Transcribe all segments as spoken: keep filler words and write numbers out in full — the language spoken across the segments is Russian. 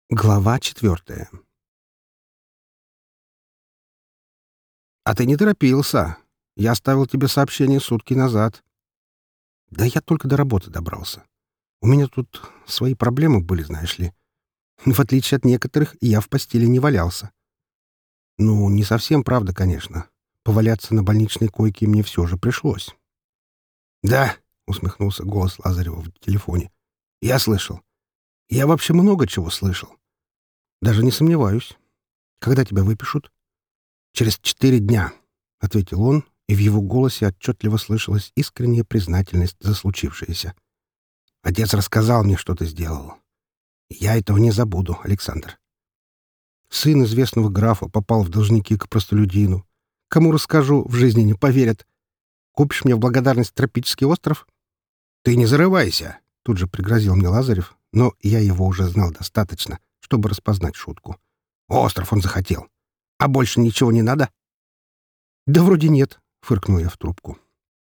Глава четвертая. «А ты не торопился. Я оставил тебе сообщение сутки назад». «Да я только до работы добрался. У меня тут свои проблемы были, знаешь ли. В отличие от некоторых, я в постели не валялся». «Ну, не совсем правда, конечно. Поваляться на больничной койке мне все же пришлось». «Да», — усмехнулся голос Лазарева в телефоне. «Я слышал. Я вообще много чего слышал. Даже не сомневаюсь. Когда тебя выпишут?» «Через четыре дня», — ответил он, и в его голосе отчетливо слышалась искренняя признательность за случившееся. «Отец рассказал мне, что ты сделал. Я этого не забуду, Александр. Сын известного графа попал в должники к простолюдину. Кому расскажу, в жизни не поверят. Купишь мне в благодарность тропический остров?» «Ты не зарывайся», — тут же пригрозил мне Лазарев, но я его уже знал достаточно, чтобы распознать шутку. «Остров он захотел. А больше ничего не надо?» «Да вроде нет», — фыркнул я в трубку.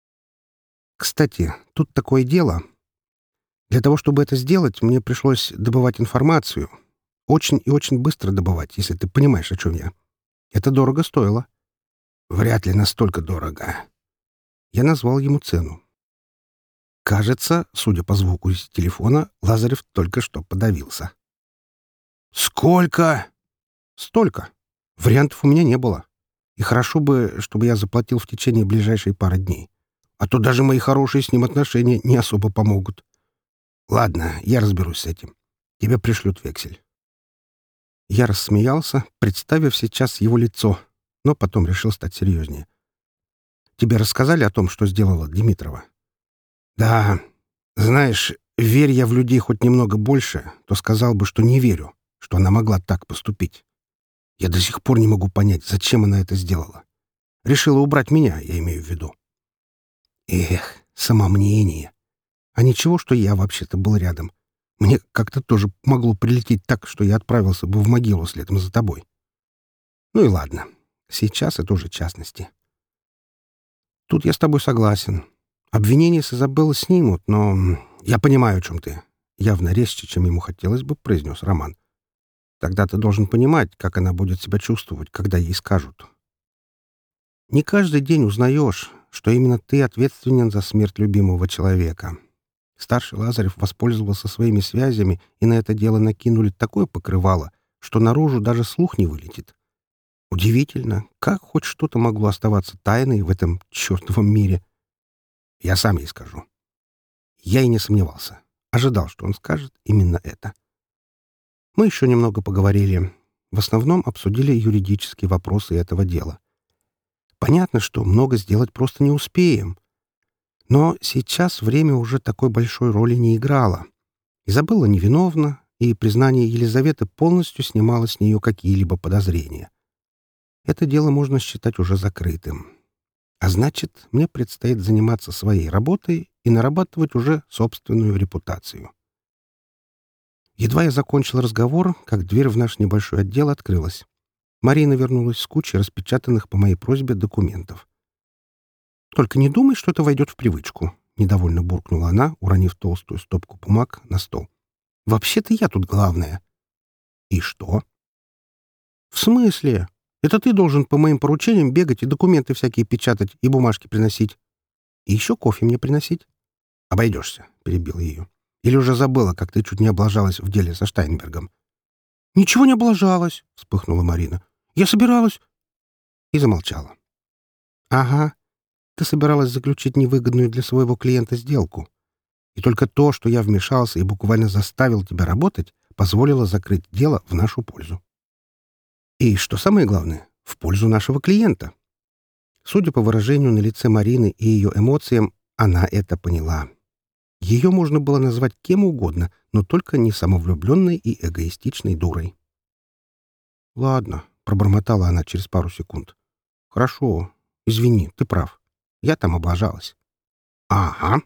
«Кстати, тут такое дело. Для того, чтобы это сделать, мне пришлось добывать информацию. Очень и очень быстро добывать, если ты понимаешь, о чем я. Это дорого стоило». «Вряд ли настолько дорого». Я назвал ему цену. Кажется, судя по звуку из телефона, Лазарев только что подавился. «Сколько?» «Столько. Вариантов у меня не было. И хорошо бы, чтобы я заплатил в течение ближайшей пары дней. А то даже мои хорошие с ним отношения не особо помогут. Ладно, я разберусь с этим. Тебе пришлют вексель». Я рассмеялся, представив сейчас его лицо, но потом решил стать серьезнее. «Тебе рассказали о том, что сделала Димитрова?» «Да. Знаешь, верь я в людей хоть немного больше, то сказал бы, что не верю, что она могла так поступить. Я до сих пор не могу понять, зачем она это сделала. Решила убрать меня, я имею в виду». Эх, самомнение. А ничего, что я вообще-то был рядом. Мне как-то тоже могло прилететь так, что я отправился бы в могилу следом за тобой. Ну и ладно. Сейчас это уже частности. Тут я с тобой согласен. Обвинения с Изабеллы снимут, но я понимаю, о чем ты. Явно резче, чем ему хотелось бы, произнес Роман. Тогда ты должен понимать, как она будет себя чувствовать, когда ей скажут. Не каждый день узнаешь, что именно ты ответственен за смерть любимого человека. Старший Лазарев воспользовался своими связями, и на это дело накинули такое покрывало, что наружу даже слух не вылетит. Удивительно, как хоть что-то могло оставаться тайной в этом чертовом мире. Я сам ей скажу. Я и не сомневался. Ожидал, что он скажет именно это. Мы еще немного поговорили. В основном обсудили юридические вопросы этого дела. Понятно, что много сделать просто не успеем. Но сейчас время уже такой большой роли не играло. Изабелла невиновна, и признание Елизаветы полностью снимало с нее какие-либо подозрения. Это дело можно считать уже закрытым. А значит, мне предстоит заниматься своей работой и нарабатывать уже собственную репутацию. Едва я закончил разговор, как дверь в наш небольшой отдел открылась. Марина вернулась с кучей распечатанных по моей просьбе документов. «Только не думай, что это войдет в привычку», — недовольно буркнула она, уронив толстую стопку бумаг на стол. «Вообще-то я тут главная». «И что?» «В смысле? Это ты должен по моим поручениям бегать и документы всякие печатать и бумажки приносить. И еще кофе мне приносить?» «Обойдешься», — перебил ее. «Или уже забыла, как ты чуть не облажалась в деле со Штайнбергом?» «Ничего не облажалась», — вспыхнула Марина. «Я собиралась...» И замолчала. «Ага. Ты собиралась заключить невыгодную для своего клиента сделку. И только то, что я вмешался и буквально заставил тебя работать, позволило закрыть дело в нашу пользу. И, что самое главное, в пользу нашего клиента». Судя по выражению на лице Марины и ее эмоциям, она это поняла. Ее можно было назвать кем угодно, но только не самовлюбленной и эгоистичной дурой. «Ладно», — пробормотала она через пару секунд. «Хорошо. Извини, ты прав. Я там облажалась». «Ага».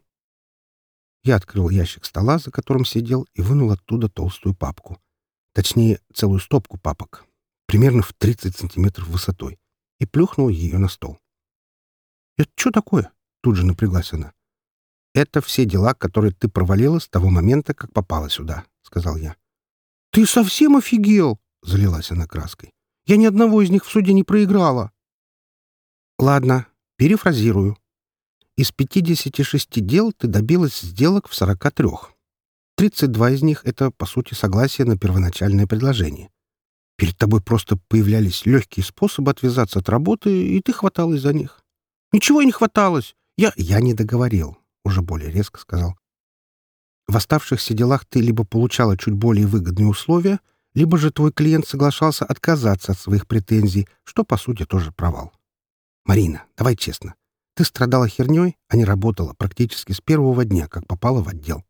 Я открыл ящик стола, за которым сидел, и вынул оттуда толстую папку. Точнее, целую стопку папок, примерно в тридцать сантиметров высотой, и плюхнул ее на стол. «Это что такое?» — тут же напряглась она. «Это все дела, которые ты провалила с того момента, как попала сюда», — сказал я. «Ты совсем офигел?» — залилась она краской. «Я ни одного из них в суде не проиграла». «Ладно, перефразирую. Из пятидесяти шести дел ты добилась сделок в сорока трёх. тридцать два из них — это, по сути, согласие на первоначальное предложение. Перед тобой просто появлялись легкие способы отвязаться от работы, и ты хваталась за них». «Ничего не хваталось! Я...» «Я не договорил», — уже более резко сказал. «В оставшихся делах ты либо получала чуть более выгодные условия, либо же твой клиент соглашался отказаться от своих претензий, что, по сути, тоже провал. Марина, давай честно. Ты страдала херней, а не работала практически с первого дня, как попала в отдел».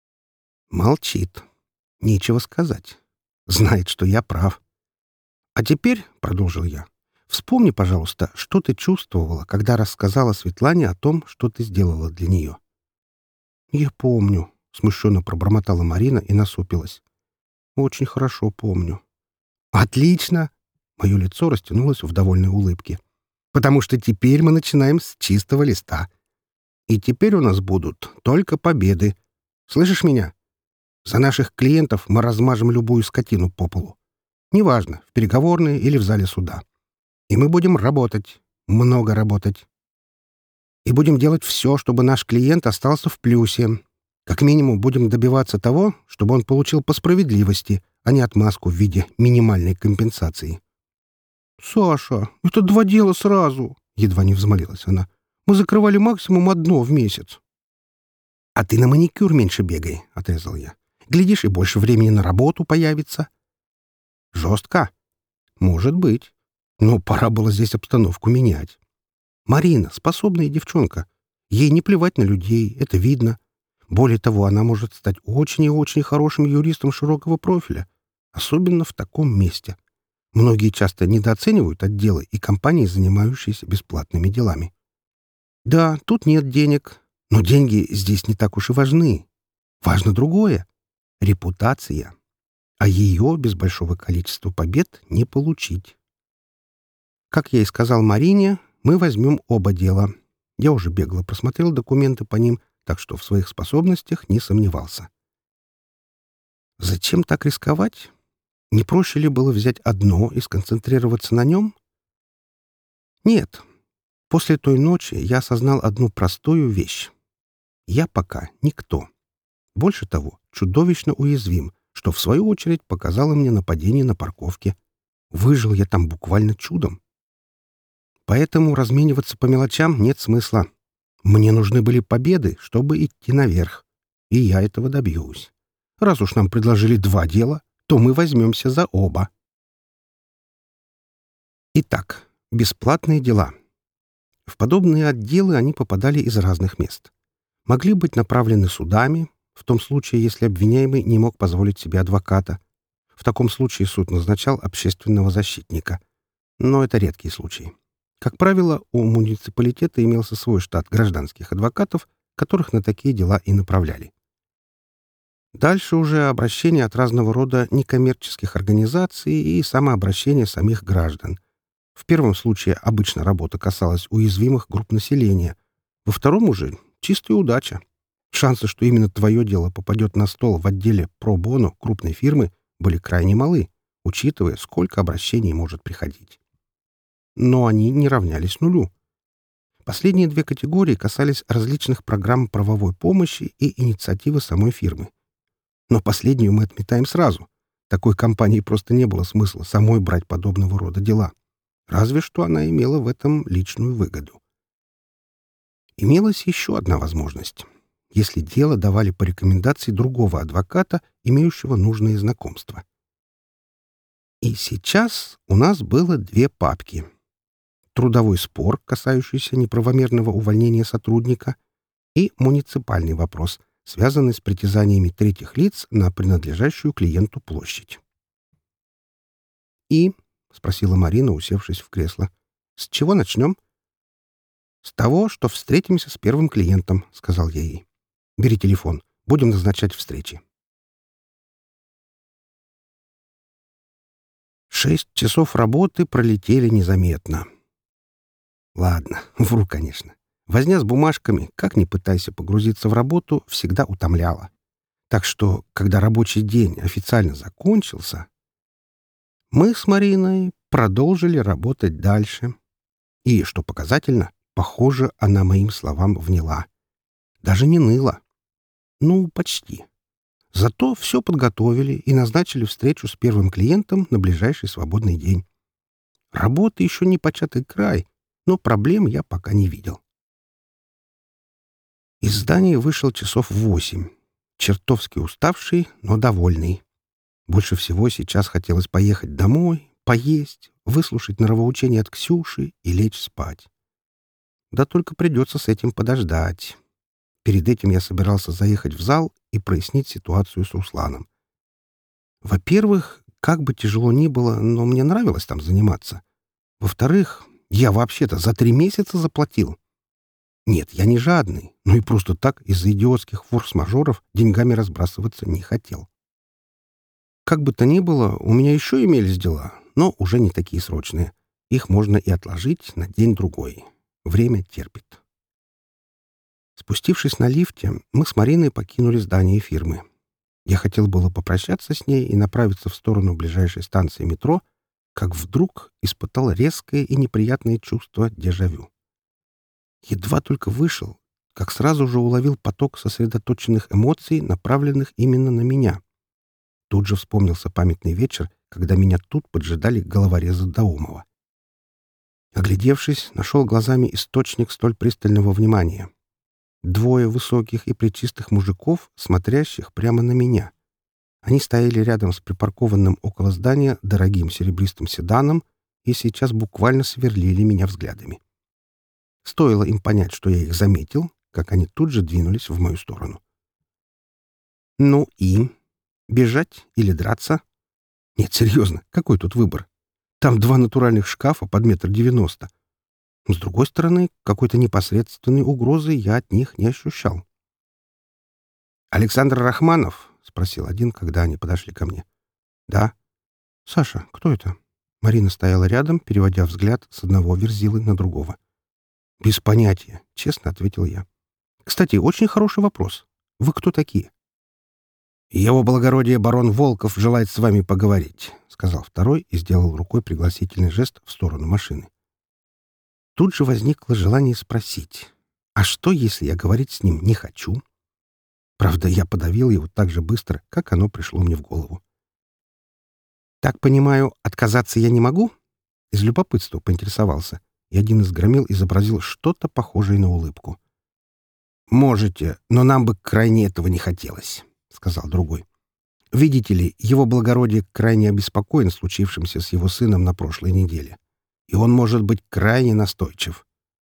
Молчит. Нечего сказать. Знает, что я прав. «А теперь, — продолжил я, — вспомни, пожалуйста, что ты чувствовала, когда рассказала Светлане о том, что ты сделала для нее». «Я помню», — смущенно пробормотала Марина и насупилась. «Очень хорошо помню». «Отлично!» — мое лицо растянулось в довольной улыбке. «Потому что теперь мы начинаем с чистого листа. И теперь у нас будут только победы. Слышишь меня? За наших клиентов мы размажем любую скотину по полу. Неважно, в переговорной или в зале суда. И мы будем работать, много работать. И будем делать все, чтобы наш клиент остался в плюсе. Как минимум будем добиваться того, чтобы он получил по справедливости, а не отмазку в виде минимальной компенсации». «Саша, это два дела сразу!» — едва не взмолилась она. «Мы закрывали максимум одно в месяц». «А ты на маникюр меньше бегай», — отрезал я. «Глядишь, и больше времени на работу появится». «Жестко?» «Может быть. Но пора было здесь обстановку менять. Марина — способная девчонка. Ей не плевать на людей, это видно. Более того, она может стать очень и очень хорошим юристом широкого профиля, особенно в таком месте. Многие часто недооценивают отделы и компании, занимающиеся бесплатными делами. Да, тут нет денег, но деньги здесь не так уж и важны. Важно другое — репутация. А ее без большого количества побед не получить. Как я и сказал Марине, мы возьмем оба дела. Я уже бегло просмотрел документы по ним, так что в своих способностях не сомневался. Зачем так рисковать? Не проще ли было взять одно и сконцентрироваться на нем? Нет. После той ночи я осознал одну простую вещь. Я пока никто. Больше того, чудовищно уязвим, что в свою очередь показало мне нападение на парковке. Выжил я там буквально чудом. Поэтому размениваться по мелочам нет смысла. Мне нужны были победы, чтобы идти наверх. И я этого добьюсь. Раз уж нам предложили два дела, то мы возьмемся за оба. Итак, бесплатные дела. В подобные отделы они попадали из разных мест. Могли быть направлены судами, в том случае, если обвиняемый не мог позволить себе адвоката. В таком случае суд назначал общественного защитника. Но это редкие случаи. Как правило, у муниципалитета имелся свой штат гражданских адвокатов, которых на такие дела и направляли. Дальше уже обращения от разного рода некоммерческих организаций и самообращения самих граждан. В первом случае обычно работа касалась уязвимых групп населения. Во втором уже чистая удача. Шансы, что именно твое дело попадет на стол в отделе про-боно крупной фирмы, были крайне малы, учитывая, сколько обращений может приходить. Но они не равнялись нулю. Последние две категории касались различных программ правовой помощи и инициативы самой фирмы. Но последнюю мы отметаем сразу. Такой компании просто не было смысла самой брать подобного рода дела. Разве что она имела в этом личную выгоду. Имелась еще одна возможность. Если дело давали по рекомендации другого адвоката, имеющего нужные знакомства. И сейчас у нас было две папки. Трудовой спор, касающийся неправомерного увольнения сотрудника, и муниципальный вопрос, связанный с притязаниями третьих лиц на принадлежащую клиенту площадь. «И?» — спросила Марина, усевшись в кресло. «С чего начнем?» «С того, что встретимся с первым клиентом», — сказал я ей. «Бери телефон. Будем назначать встречи». Шесть часов работы пролетели незаметно. Ладно, вру, конечно. Возня с бумажками, как ни пытайся погрузиться в работу, всегда утомляла. Так что, когда рабочий день официально закончился, мы с Мариной продолжили работать дальше. И, что показательно, похоже, она моим словам вняла. Даже не ныла. Ну, почти. Зато все подготовили и назначили встречу с первым клиентом на ближайший свободный день. Работы еще не початый край, но проблем я пока не видел. Из здания вышел часов в восемь. Чертовски уставший, но довольный. Больше всего сейчас хотелось поехать домой, поесть, выслушать норовоучение от Ксюши и лечь спать. Да только придется с этим подождать. Перед этим я собирался заехать в зал и прояснить ситуацию с Русланом. Во-первых, как бы тяжело ни было, но мне нравилось там заниматься. Во-вторых, я вообще-то за три месяца заплатил. Нет, я не жадный, но и просто так из-за идиотских форс-мажоров деньгами разбрасываться не хотел. Как бы то ни было, у меня еще имелись дела, но уже не такие срочные. Их можно и отложить на день-другой. Время терпит. Спустившись на лифте, мы с Мариной покинули здание фирмы. Я хотел было попрощаться с ней и направиться в сторону ближайшей станции метро, как вдруг испытал резкое и неприятное чувство дежавю. Едва только вышел, как сразу же уловил поток сосредоточенных эмоций, направленных именно на меня. Тут же вспомнился памятный вечер, когда меня тут поджидали головорезы Даумова. Оглядевшись, нашел глазами источник столь пристального внимания. Двое высоких и плечистых мужиков, смотрящих прямо на меня. Они стояли рядом с припаркованным около здания дорогим серебристым седаном и сейчас буквально сверлили меня взглядами. Стоило им понять, что я их заметил, как они тут же двинулись в мою сторону. Ну и? Бежать или драться? Нет, серьезно, какой тут выбор? Там два натуральных шкафа под метр девяносто. С другой стороны, какой-то непосредственной угрозы я от них не ощущал. «Александр Рахманов?» — спросил один, когда они подошли ко мне. «Да». «Саша, кто это?» Марина стояла рядом, переводя взгляд с одного верзилы на другого. «Без понятия», — честно ответил я. «Кстати, очень хороший вопрос. Вы кто такие?» «Его благородие барон Волков желает с вами поговорить», — сказал второй и сделал рукой пригласительный жест в сторону машины. Тут же возникло желание спросить, а что, если я говорить с ним не хочу? Правда, я подавил его так же быстро, как оно пришло мне в голову. «Так понимаю, отказаться я не могу?» Из любопытства поинтересовался, и один из громил изобразил что-то похожее на улыбку. «Можете, но нам бы крайне этого не хотелось», — сказал другой. «Видите ли, его благородие крайне обеспокоен случившимся с его сыном на прошлой неделе. И он может быть крайне настойчив».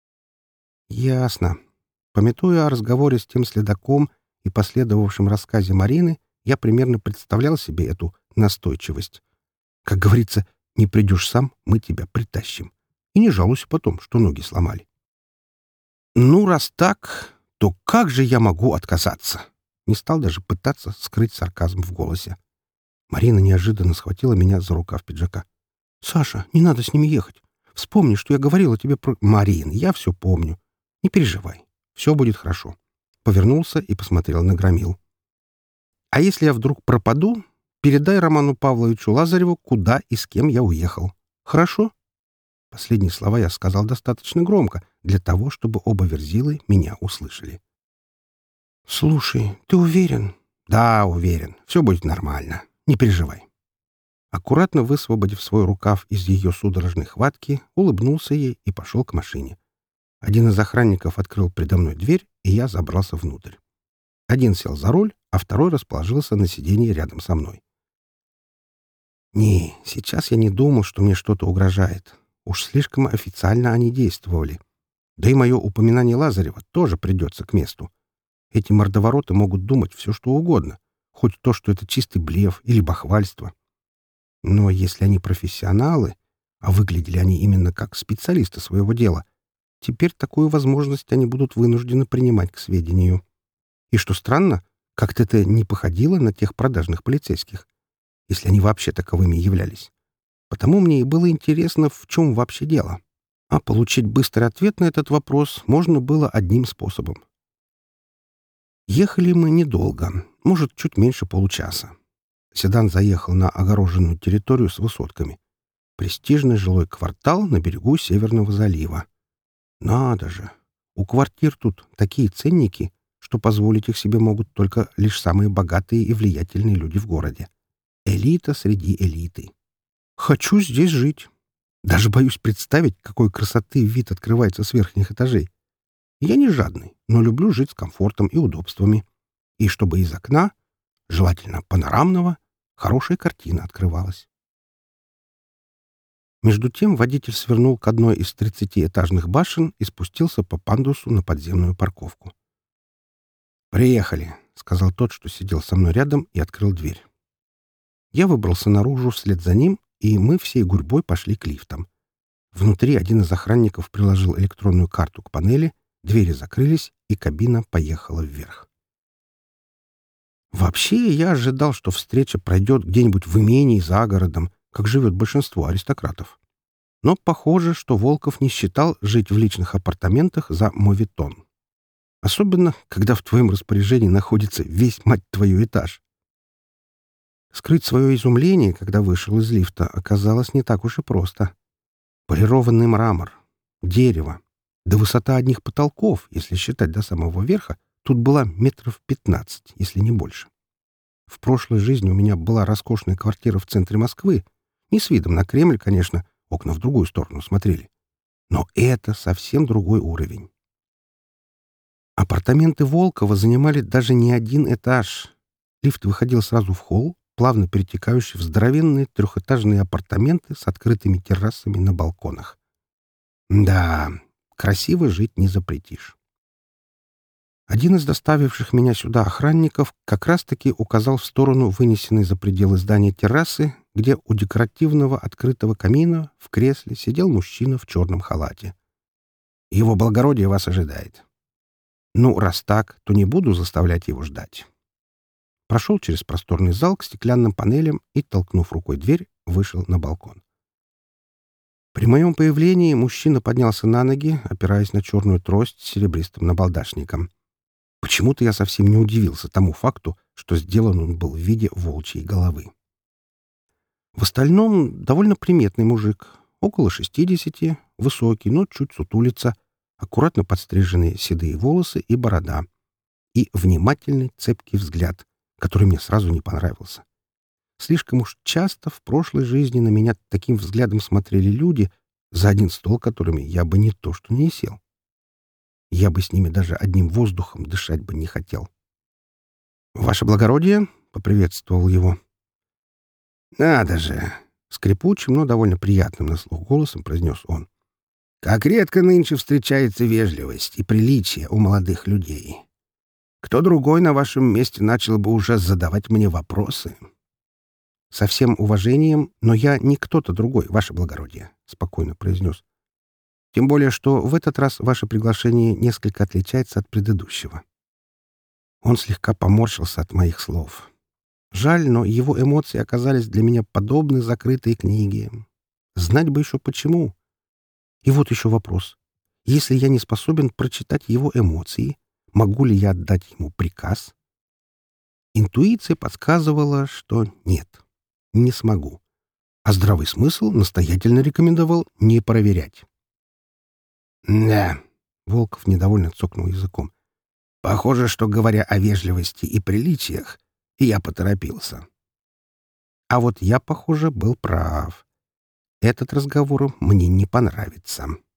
«Ясно». Памятуя о разговоре с тем следаком и последовавшем рассказе Марины, я примерно представлял себе эту настойчивость. Как говорится, не придешь сам, мы тебя притащим. И не жалуйся потом, что ноги сломали. «Ну, раз так, то как же я могу отказаться?» Не стал даже пытаться скрыть сарказм в голосе. Марина неожиданно схватила меня за рукав пиджака. «Саша, не надо с ними ехать. Вспомни, что я говорила тебе про...» «Марин, я все помню. Не переживай. Все будет хорошо». Повернулся и посмотрел на громил. «А если я вдруг пропаду, передай Роману Павловичу Лазареву, куда и с кем я уехал. Хорошо?» Последние слова я сказал достаточно громко, для того, чтобы оба верзилы меня услышали. «Слушай, ты уверен?» «Да, уверен. Все будет нормально. Не переживай». Аккуратно высвободив свой рукав из ее судорожной хватки, улыбнулся ей и пошел к машине. Один из охранников открыл предо мной дверь, и я забрался внутрь. Один сел за руль, а второй расположился на сиденье рядом со мной. Не, сейчас я не думал, что мне что-то угрожает. Уж слишком официально они действовали. Да и мое упоминание Лазарева тоже придется к месту. Эти мордовороты могут думать все, что угодно, хоть то, что это чистый блеф или бахвальство. Но если они профессионалы, а выглядели они именно как специалисты своего дела, теперь такую возможность они будут вынуждены принимать к сведению. И что странно, как-то это не походило на тех продажных полицейских, если они вообще таковыми являлись. Потому мне и было интересно, в чем вообще дело. А получить быстрый ответ на этот вопрос можно было одним способом. Ехали мы недолго, может, чуть меньше получаса. Седан заехал на огороженную территорию с высотками. Престижный жилой квартал на берегу Северного залива. Надо же! У квартир тут такие ценники, что позволить их себе могут только лишь самые богатые и влиятельные люди в городе. Элита среди элиты. Хочу здесь жить. Даже боюсь представить, какой красоты вид открывается с верхних этажей. Я не жадный, но люблю жить с комфортом и удобствами. И чтобы из окна, желательно панорамного, хорошая картина открывалась. Между тем водитель свернул к одной из тридцатиэтажных башен и спустился по пандусу на подземную парковку. «Приехали», — сказал тот, что сидел со мной рядом, и открыл дверь. Я выбрался наружу вслед за ним, и мы всей гурьбой пошли к лифтам. Внутри один из охранников приложил электронную карту к панели, двери закрылись, и кабина поехала вверх. Вообще, я ожидал, что встреча пройдет где-нибудь в имении за городом, как живет большинство аристократов. Но похоже, что Волков не считал жить в личных апартаментах за моветон. Особенно, когда в твоем распоряжении находится весь, мать твою, этаж. Скрыть свое изумление, когда вышел из лифта, оказалось не так уж и просто. Полированный мрамор, дерево, да высота одних потолков, если считать до самого верха, тут была метров пятнадцать, если не больше. В прошлой жизни у меня была роскошная квартира в центре Москвы, не с видом на Кремль, конечно, окна в другую сторону смотрели. Но это совсем другой уровень. Апартаменты Волкова занимали даже не один этаж. Лифт выходил сразу в холл, плавно перетекающий в здоровенные трехэтажные апартаменты с открытыми террасами на балконах. Да, красиво жить не запретишь. Один из доставивших меня сюда охранников как раз-таки указал в сторону вынесенной за пределы здания террасы, где у декоративного открытого камина в кресле сидел мужчина в черном халате. «Его благородие вас ожидает». Ну, раз так, то не буду заставлять его ждать. Прошел через просторный зал к стеклянным панелям и, толкнув рукой дверь, вышел на балкон. При моем появлении мужчина поднялся на ноги, опираясь на черную трость с серебристым набалдашником. Почему-то я совсем не удивился тому факту, что сделан он был в виде волчьей головы. В остальном довольно приметный мужик, около шестидесяти, высокий, но чуть сутулится, аккуратно подстриженные седые волосы и борода, и внимательный цепкий взгляд, который мне сразу не понравился. Слишком уж часто в прошлой жизни на меня таким взглядом смотрели люди, за один стол которыми я бы не то что не сел. Я бы с ними даже одним воздухом дышать бы не хотел. «Ваше благородие!» — поприветствовал его. «Надо же!» — скрипучим, но довольно приятным на слух голосом произнес он. «Как редко нынче встречается вежливость и приличие у молодых людей. Кто другой на вашем месте начал бы уже задавать мне вопросы?» «Со всем уважением, но я не кто-то другой, ваше благородие», — спокойно произнес. «Тем более, что в этот раз ваше приглашение несколько отличается от предыдущего». Он слегка поморщился от моих слов. Жаль, но его эмоции оказались для меня подобны закрытой книге. Знать бы еще почему. И вот еще вопрос. Если я не способен прочитать его эмоции, могу ли я отдать ему приказ? Интуиция подсказывала, что нет, не смогу. А здравый смысл настоятельно рекомендовал не проверять. «Да», — Волков недовольно цокнул языком. «Похоже, что, говоря о вежливости и приличиях, я поторопился». А вот я, похоже, был прав. Этот разговор мне не понравится.